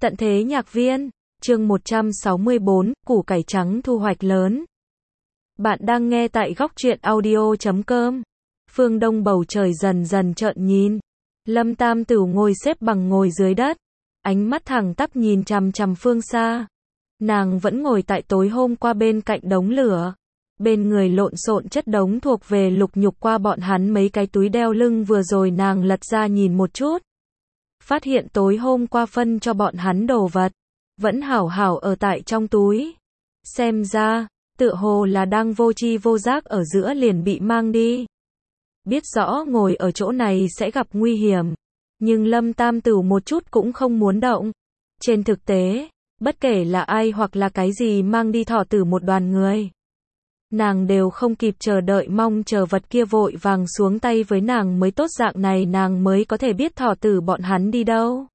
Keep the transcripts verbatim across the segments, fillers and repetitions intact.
Tận thế nhạc viên, chương một trăm sáu mươi bốn, củ cải trắng thu hoạch lớn. Bạn đang nghe tại góc truyện audio chấm com. Phương đông bầu trời dần dần trợn nhìn. Lâm Tam Tửu ngồi xếp bằng ngồi dưới đất. Ánh mắt thẳng tắp nhìn chằm chằm phương xa. Nàng vẫn ngồi tại tối hôm qua bên cạnh đống lửa. Bên người lộn xộn chất đống thuộc về lục nhục qua bọn hắn mấy cái túi đeo lưng vừa rồi nàng lật ra nhìn một chút. Phát hiện tối hôm qua phân cho bọn hắn đồ vật, vẫn hảo hảo ở tại trong túi. Xem ra, tựa hồ là đang vô tri vô giác ở giữa liền bị mang đi. Biết rõ ngồi ở chỗ này sẽ gặp nguy hiểm, nhưng Lâm Tam Tửu một chút cũng không muốn động. Trên thực tế, bất kể là ai hoặc là cái gì mang đi thỏ tử một đoàn người, nàng đều không kịp chờ đợi mong chờ vật kia vội vàng xuống tay với nàng mới tốt, dạng này nàng mới có thể biết thỏ tử bọn hắn đi đâu.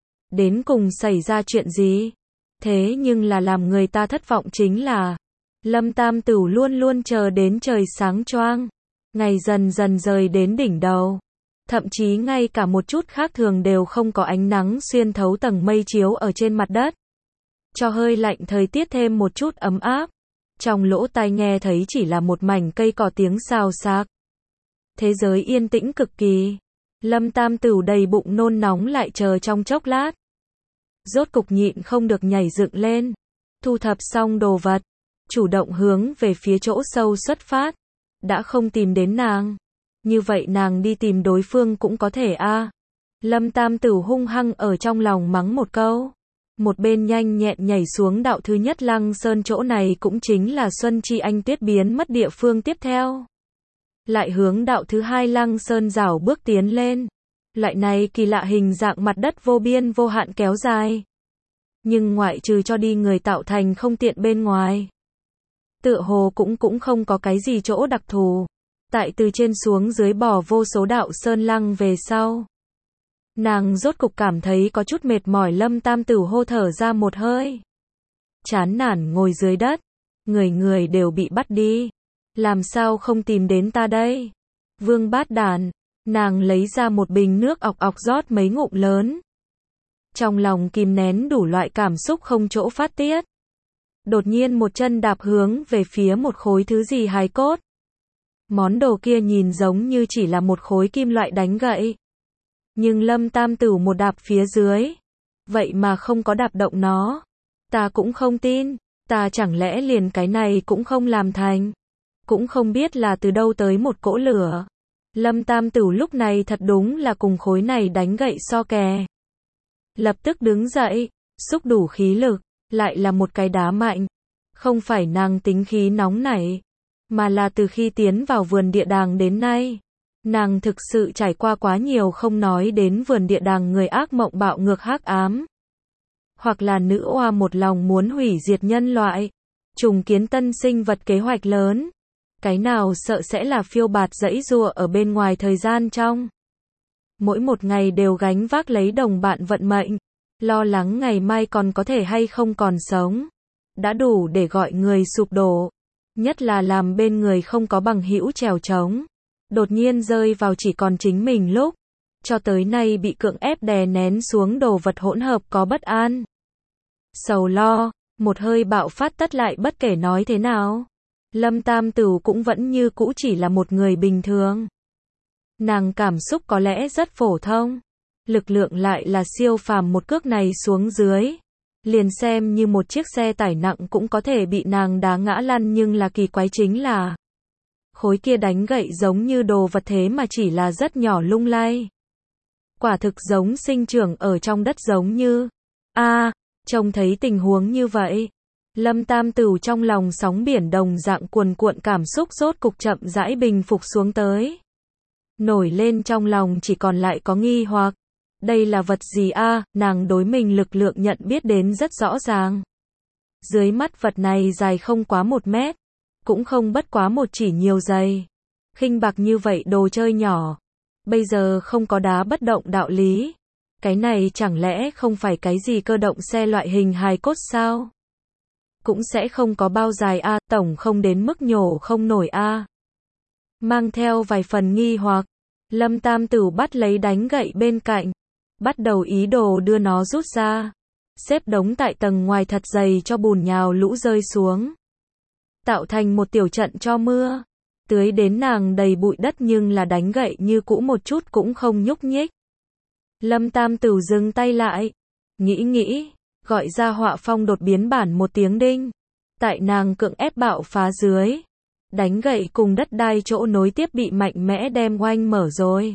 Đến cùng xảy ra chuyện gì? Thế nhưng là làm người ta thất vọng chính là, Lâm Tam Tửu luôn luôn chờ đến trời sáng choang, ngày dần dần rời đến đỉnh đầu. Thậm chí ngay cả một chút khác thường đều không có, ánh nắng xuyên thấu tầng mây chiếu ở trên mặt đất, cho hơi lạnh thời tiết thêm một chút ấm áp. Trong lỗ tai nghe thấy chỉ là một mảnh cây cỏ tiếng xào xạc. Thế giới yên tĩnh cực kỳ. Lâm Tam Tửu đầy bụng nôn nóng lại chờ trong chốc lát. Rốt cục nhịn không được nhảy dựng lên. Thu thập xong đồ vật, chủ động hướng về phía chỗ sâu xuất phát. Đã không tìm đến nàng, như vậy nàng đi tìm đối phương cũng có thể a. À. Lâm Tam Tửu hung hăng ở trong lòng mắng một câu. Một bên nhanh nhẹn nhảy xuống đạo thứ nhất Lăng Sơn, chỗ này cũng chính là Xuân Chi Anh Tuyết biến mất địa phương tiếp theo. Lại hướng đạo thứ hai Lăng Sơn rảo bước tiến lên. Loại này kỳ lạ hình dạng mặt đất vô biên vô hạn kéo dài. Nhưng ngoại trừ cho đi người tạo thành không tiện bên ngoài, tựa hồ cũng cũng không có cái gì chỗ đặc thù. Tại từ trên xuống dưới bỏ vô số đạo Sơn Lăng về sau, nàng rốt cục cảm thấy có chút mệt mỏi. Lâm Tam Tửu hô thở ra một hơi, chán nản ngồi dưới đất. Người người đều bị bắt đi, làm sao không tìm đến ta đây? Vương bát đàn. Nàng lấy ra một bình nước ọc ọc rót mấy ngụm lớn. Trong lòng kìm nén đủ loại cảm xúc không chỗ phát tiết. Đột nhiên một chân đạp hướng về phía một khối thứ gì hài cốt. Món đồ kia nhìn giống như chỉ là một khối kim loại đánh gậy. Nhưng Lâm Tam Tửu một đạp phía dưới, vậy mà không có đạp động nó. Ta cũng không tin, ta chẳng lẽ liền cái này cũng không làm thành? Cũng không biết là từ đâu tới một cỗ lửa. Lâm Tam Tửu lúc này thật đúng là cùng khối này đánh gậy so kè. Lập tức đứng dậy, xúc đủ khí lực, lại là một cái đá mạnh. Không phải nàng tính khí nóng nảy, mà là từ khi tiến vào vườn địa đàng đến nay, nàng thực sự trải qua quá nhiều, không nói đến vườn địa đàng người ác mộng bạo ngược hắc ám, hoặc là nữ oa một lòng muốn hủy diệt nhân loại, trùng kiến tân sinh vật kế hoạch lớn. Cái nào sợ sẽ là phiêu bạt dãy giụa ở bên ngoài thời gian trong. Mỗi một ngày đều gánh vác lấy đồng bạn vận mệnh, lo lắng ngày mai còn có thể hay không còn sống. Đã đủ để gọi người sụp đổ. Nhất là làm bên người không có bằng hữu trèo trống. Đột nhiên rơi vào chỉ còn chính mình lúc. Cho tới nay bị cưỡng ép đè nén xuống đồ vật hỗn hợp có bất an, sầu lo, một hơi bạo phát tất lại. Bất kể nói thế nào, Lâm Tam Tửu cũng vẫn như cũ chỉ là một người bình thường. Nàng cảm xúc có lẽ rất phổ thông, lực lượng lại là siêu phàm, một cước này xuống dưới, liền xem như một chiếc xe tải nặng cũng có thể bị nàng đá ngã lăn. Nhưng là kỳ quái chính là, khối kia đánh gậy giống như đồ vật thế mà chỉ là rất nhỏ lung lay. Quả thực giống sinh trưởng ở trong đất, giống như, a à, trông thấy tình huống như vậy, Lâm Tam Tửu trong lòng sóng biển đồng dạng cuồn cuộn, cảm xúc rốt cục chậm rãi bình phục xuống tới. Nổi lên trong lòng chỉ còn lại có nghi hoặc. Đây là vật gì a? À, nàng đối mình lực lượng nhận biết đến rất rõ ràng. Dưới mắt vật này dài không quá một mét, cũng không bất quá một chỉ nhiều giày. Khinh bạc như vậy đồ chơi nhỏ, bây giờ không có đá bất động đạo lý. Cái này chẳng lẽ không phải cái gì cơ động xe loại hình hài cốt sao? Cũng sẽ không có bao dài a, à, tổng không đến mức nhổ không nổi a. À. Mang theo vài phần nghi hoặc, Lâm Tam Tửu bắt lấy đánh gậy bên cạnh, bắt đầu ý đồ đưa nó rút ra. xếp đống tại tầng ngoài thật dày cho bùn nhào lũ rơi xuống. Tạo thành một tiểu trận cho mưa. Tưới đến nàng đầy bụi đất nhưng là đánh gậy như cũ một chút cũng không nhúc nhích. Lâm Tam Tửu dừng tay lại. Nghĩ nghĩ, gọi ra họa phong đột biến bản một tiếng đinh. Tại nàng cưỡng ép bạo phá dưới. Đánh gậy cùng đất đai chỗ nối tiếp bị mạnh mẽ đem oanh mở rồi.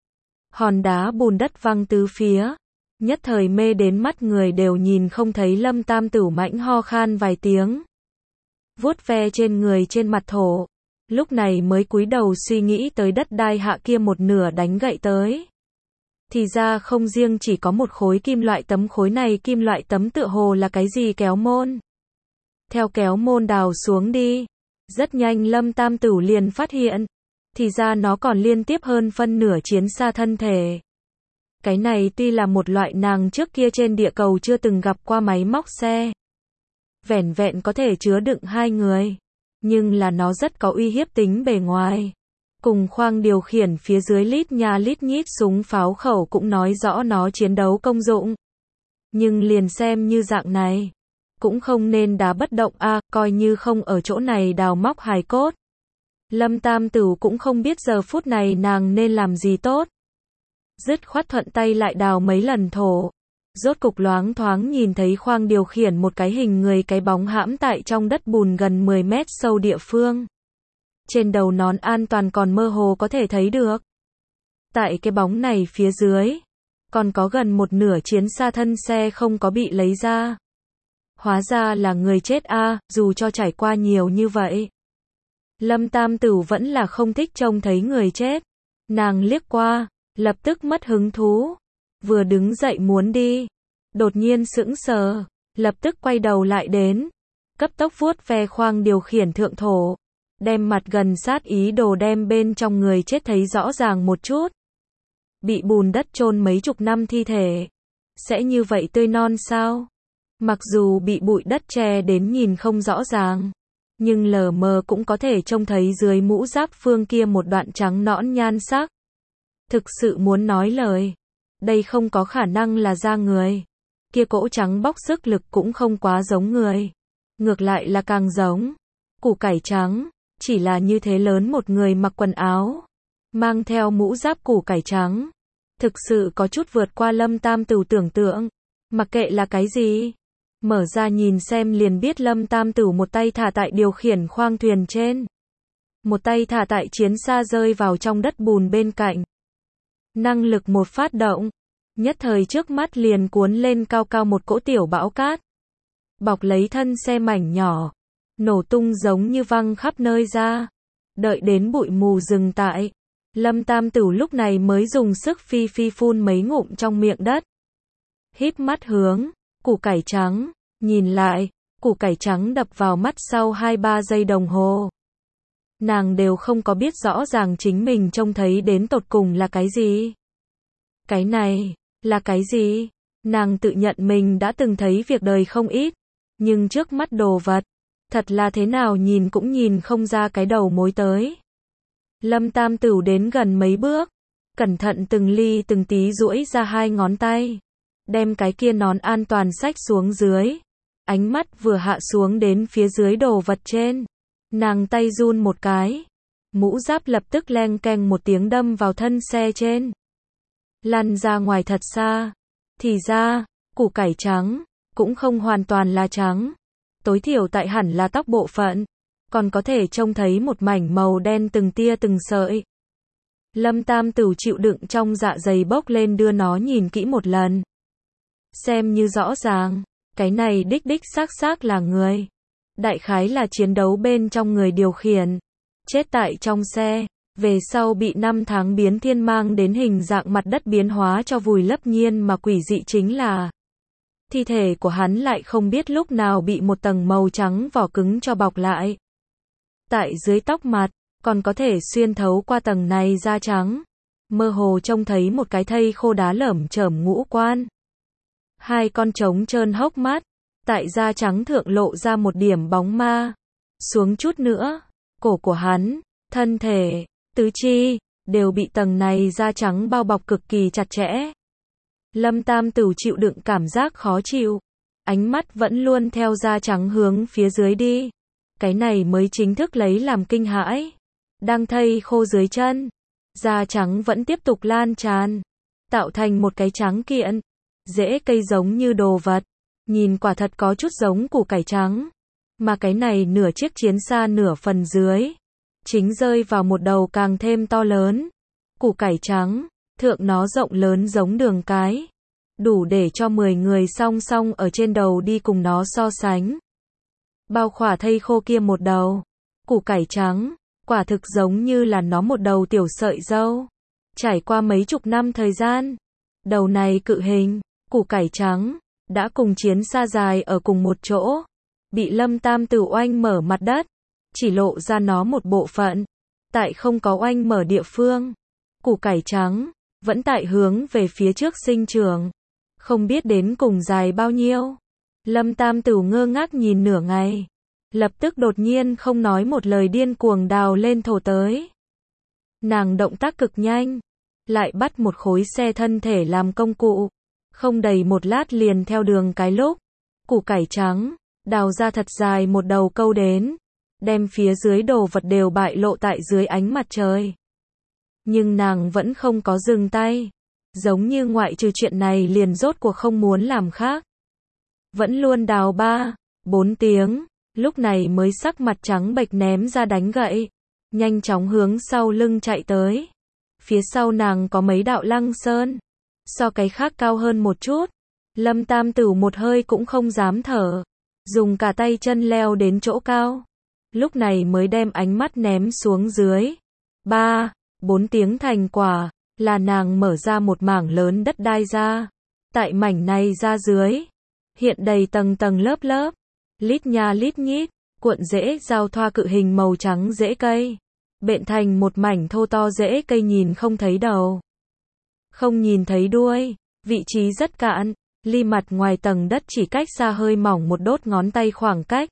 Hòn đá bùn đất văng tứ phía. Nhất thời mê đến mắt người đều nhìn không thấy Lâm Tam Tửu mãnh ho khan vài tiếng. Vuốt ve trên người trên mặt thổ. Lúc này mới cúi đầu suy nghĩ tới đất đai hạ kia một nửa đánh gậy tới. Thì ra không riêng chỉ có một khối kim loại tấm, khối này kim loại tấm tựa hồ là cái gì kéo môn. Theo kéo môn đào xuống đi. Rất nhanh Lâm Tam Tửu liền phát hiện. Thì ra nó còn liên tiếp hơn phân nửa chiến xa thân thể. Cái này tuy là một loại nàng trước kia trên địa cầu chưa từng gặp qua máy móc xe. Vẻn vẹn có thể chứa đựng hai người. Nhưng là nó rất có uy hiếp tính bề ngoài. Cùng khoang điều khiển phía dưới lít nha lít nhít súng pháo khẩu cũng nói rõ nó chiến đấu công dụng. Nhưng liền xem như dạng này. Cũng không nên đá bất động a, à, coi như không ở chỗ này đào móc hài cốt. Lâm Tam Tửu cũng không biết giờ phút này nàng nên làm gì tốt. Dứt khoát thuận tay lại đào mấy lần thổ. Rốt cục loáng thoáng nhìn thấy khoang điều khiển một cái hình người, cái bóng hãm tại trong đất bùn gần mười mét sâu địa phương. Trên đầu nón an toàn còn mơ hồ có thể thấy được. Tại cái bóng này phía dưới, còn có gần một nửa chiến xa thân xe không có bị lấy ra. Hóa ra là người chết a, à, dù cho trải qua nhiều như vậy. Lâm Tam Tửu vẫn là không thích trông thấy người chết. Nàng liếc qua, lập tức mất hứng thú. Vừa đứng dậy muốn đi. Đột nhiên sững sờ. Lập tức quay đầu lại đến. Cấp tốc vuốt ve khoang điều khiển thượng thổ. Đem mặt gần sát ý đồ đem bên trong người chết thấy rõ ràng một chút. Bị bùn đất chôn mấy chục năm thi thể. Sẽ như vậy tươi non sao? Mặc dù bị bụi đất che đến nhìn không rõ ràng. Nhưng lờ mờ cũng có thể trông thấy dưới mũ giáp phương kia một đoạn trắng nõn nhan sắc. Thực sự muốn nói lời. Đây không có khả năng là da người. Kia cỗ trắng bóc sức lực cũng không quá giống người. Ngược lại là càng giống củ cải trắng. Chỉ là như thế lớn một người mặc quần áo. Mang theo mũ giáp củ cải trắng. Thực sự có chút vượt qua Lâm Tam Tửu tưởng tượng. Mặc kệ là cái gì. Mở ra nhìn xem liền biết Lâm Tam Tửu một tay thả tại điều khiển khoang thuyền trên. Một tay thả tại chiến xa rơi vào trong đất bùn bên cạnh. Năng lực một phát động. Nhất thời trước mắt liền cuốn lên cao cao một cỗ tiểu bão cát. Bọc lấy thân xe mảnh nhỏ. Nổ tung giống như văng khắp nơi ra. Đợi đến bụi mù dừng tại. Lâm Tam Tửu lúc này mới dùng sức phi phi phun mấy ngụm trong miệng đất. Híp mắt hướng củ cải trắng, nhìn lại, củ cải trắng đập vào mắt sau hai ba giây đồng hồ. Nàng đều không có biết rõ ràng chính mình trông thấy đến tột cùng là cái gì. Cái này, là cái gì? Nàng tự nhận mình đã từng thấy việc đời không ít, nhưng trước mắt đồ vật, thật là thế nào nhìn cũng nhìn không ra cái đầu mối tới. Lâm Tam Tửu đến gần mấy bước, cẩn thận từng ly từng tí duỗi ra hai ngón tay. Đem cái kia nón an toàn xách xuống dưới. Ánh mắt vừa hạ xuống đến phía dưới đồ vật trên. Nàng tay run một cái. Mũ giáp lập tức leng keng một tiếng đâm vào thân xe trên. Lăn ra ngoài thật xa. Thì ra, củ cải trắng, cũng không hoàn toàn là trắng. Tối thiểu tại hẳn là tóc bộ phận. Còn có thể trông thấy một mảnh màu đen từng tia từng sợi. Lâm Tam Tửu chịu đựng trong dạ dày bốc lên đưa nó nhìn kỹ một lần. Xem như rõ ràng, cái này đích đích xác xác là người. Đại khái là chiến đấu bên trong người điều khiển. Chết tại trong xe, về sau bị năm tháng biến thiên mang đến hình dạng mặt đất biến hóa cho vùi lấp nhiên mà quỷ dị chính là. Thi thể của hắn lại không biết lúc nào bị một tầng màu trắng vỏ cứng cho bọc lại. Tại dưới tóc mặt, còn có thể xuyên thấu qua tầng này da trắng. Mơ hồ trông thấy một cái thây khô đá lởm chởm ngũ quan. Hai con trống trơn hốc mắt, tại da trắng thượng lộ ra một điểm bóng ma. Xuống chút nữa, cổ của hắn, thân thể, tứ chi, đều bị tầng này da trắng bao bọc cực kỳ chặt chẽ. Lâm Tam Tửu chịu đựng cảm giác khó chịu, ánh mắt vẫn luôn theo da trắng hướng phía dưới đi. Cái này mới chính thức lấy làm kinh hãi. Đang thây khô dưới chân, da trắng vẫn tiếp tục lan tràn, tạo thành một cái trắng kiện. Rễ cây giống như đồ vật, nhìn quả thật có chút giống củ cải trắng. Mà cái này nửa chiếc chiến xa nửa phần dưới, chính rơi vào một đầu càng thêm to lớn. Củ cải trắng, thượng nó rộng lớn giống đường cái, đủ để cho mười người song song ở trên đầu đi cùng nó so sánh. Bao khỏa thây khô kia một đầu, củ cải trắng, quả thực giống như là nó một đầu tiểu sợi dâu. Trải qua mấy chục năm thời gian, đầu này cự hình, củ cải trắng, đã cùng chiến xa dài ở cùng một chỗ, bị Lâm Tam Tử oanh mở mặt đất, chỉ lộ ra nó một bộ phận. Tại không có oanh mở địa phương, củ cải trắng, vẫn tại hướng về phía trước sinh trưởng. Không biết đến cùng dài bao nhiêu. Lâm Tam Tử ngơ ngác nhìn nửa ngày, lập tức đột nhiên không nói một lời điên cuồng đào lên thổ tới. Nàng động tác cực nhanh, lại bắt một khối xe thân thể làm công cụ. Không đầy một lát liền theo đường cái lúc, củ cải trắng, đào ra thật dài một đầu câu đến, đem phía dưới đồ vật đều bại lộ tại dưới ánh mặt trời. Nhưng nàng vẫn không có dừng tay, giống như ngoại trừ chuyện này liền rốt cuộc không muốn làm khác. Vẫn luôn đào ba, bốn tiếng, lúc này mới sắc mặt trắng bệch ném ra đánh gậy, nhanh chóng hướng sau lưng chạy tới. Phía sau nàng có mấy đạo lăng sơn, so cái khác cao hơn một chút. Lâm Tam Tử một hơi cũng không dám thở, dùng cả tay chân leo đến chỗ cao, lúc này mới đem ánh mắt ném xuống dưới. Ba, bốn tiếng thành quả, là nàng mở ra một mảng lớn đất đai ra. Tại mảnh này ra dưới, hiện đầy tầng tầng lớp lớp, lít nha lít nhít, cuộn rễ giao thoa cự hình màu trắng rễ cây, bện thành một mảnh thô to rễ cây nhìn không thấy đầu, không nhìn thấy đuôi, vị trí rất cạn, ly mặt ngoài tầng đất chỉ cách xa hơi mỏng một đốt ngón tay khoảng cách.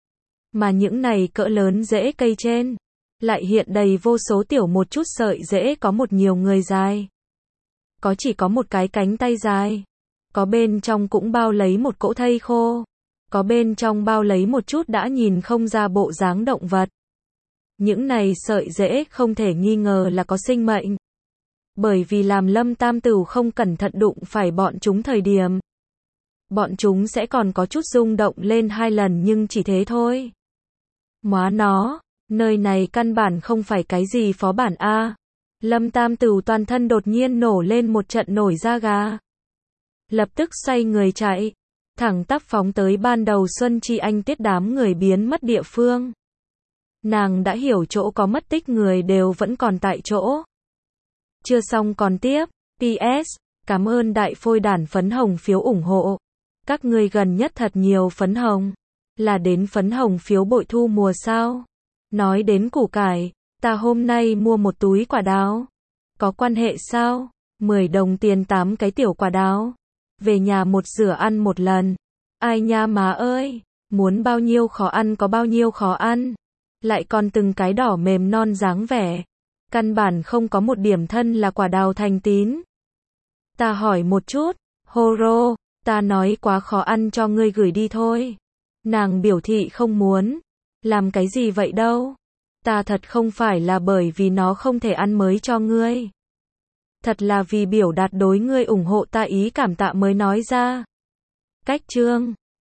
Mà những này cỡ lớn rễ cây trên, lại hiện đầy vô số tiểu một chút sợi rễ có một nhiều người dài. Có chỉ có một cái cánh tay dài. Có bên trong cũng bao lấy một cỗ thây khô. Có bên trong bao lấy một chút đã nhìn không ra bộ dáng động vật. Những này sợi rễ không thể nghi ngờ là có sinh mệnh. Bởi vì làm Lâm Tam Tử không cẩn thận đụng phải bọn chúng thời điểm, bọn chúng sẽ còn có chút rung động lên hai lần nhưng chỉ thế thôi. Móa nó, nơi này căn bản không phải cái gì phó bản A. Lâm Tam Tử toàn thân đột nhiên nổ lên một trận nổi da gà. Lập tức xoay người chạy, thẳng tắp phóng tới ban đầu Xuân Chi Anh tiết đám người biến mất địa phương. Nàng đã hiểu chỗ có mất tích người đều vẫn còn tại chỗ. Chưa xong còn tiếp. pê ét. Cảm ơn đại phôi đản phấn hồng phiếu ủng hộ. Các ngươi gần nhất thật nhiều phấn hồng. Là đến phấn hồng phiếu bội thu mùa sao? Nói đến củ cải, ta hôm nay mua một túi quả đào. Có quan hệ sao? mười đồng tiền tám cái tiểu quả đào. Về nhà một rửa ăn một lần. Ai nha má ơi, muốn bao nhiêu khó ăn có bao nhiêu khó ăn. Lại còn từng cái đỏ mềm non dáng vẻ. Căn bản không có một điểm thân là quả đào thành tín. Ta hỏi một chút, Horo, ta nói quá khó ăn cho ngươi gửi đi thôi. Nàng biểu thị không muốn. Làm cái gì vậy đâu? Ta thật không phải là bởi vì nó không thể ăn mới cho ngươi. Thật là vì biểu đạt đối ngươi ủng hộ ta ý cảm tạ mới nói ra. Cách chương